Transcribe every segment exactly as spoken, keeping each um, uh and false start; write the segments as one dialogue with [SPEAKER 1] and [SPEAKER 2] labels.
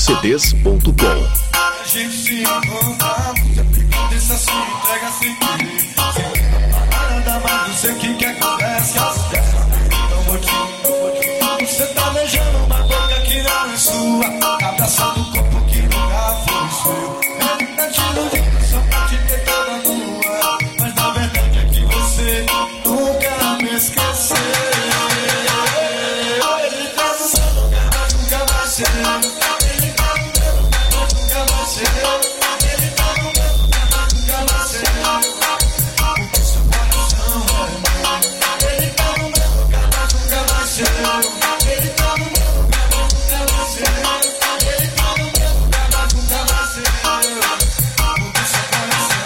[SPEAKER 1] c ds ponto com.
[SPEAKER 2] A gente se encontra, já fica dessa sua entrega sem querer. Nada mais, não sei o que que acontece. Não vou te, não vou te. Você tá beijando uma boca que não é sua, abraçando o corpo que nunca foi seu. Tá te iludindo só pra te ter toda nua, mas na verdade é que você nunca me esqueceu. Ele tá no seu lugar, mas nunca vai ser. Ele tá no meu lugar, mas nunca vai ser. Ele tá no meu lugar, mas nunca vai ser. Porque seu coração é meu. Ele tá no meu lugar, mas nunca vai ser. Ele tá no meu lugar, mas nunca vai ser. Ele tá no meu lugar, mas nunca vai ser. Porque seu coração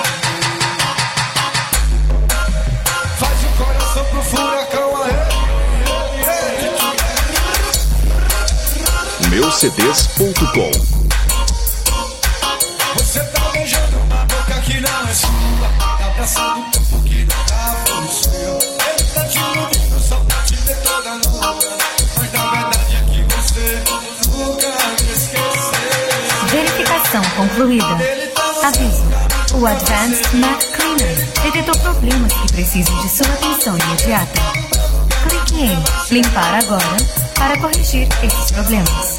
[SPEAKER 2] é meu. Faz o coração pro furacão aí.
[SPEAKER 1] meu c ds ponto com.
[SPEAKER 2] Você tá beijando uma boca que não é sua, tá abraçando um corpo que nunca foi seu. Ele tá te iludindo só pra te ter toda nua, mas na verdade é que você nunca me esqueceu.
[SPEAKER 3] Verificação concluída. Aviso: o Advanced Mac Cleaner detectou problemas que precisam de sua atenção imediata. Clique em Limpar agora para corrigir esses problemas.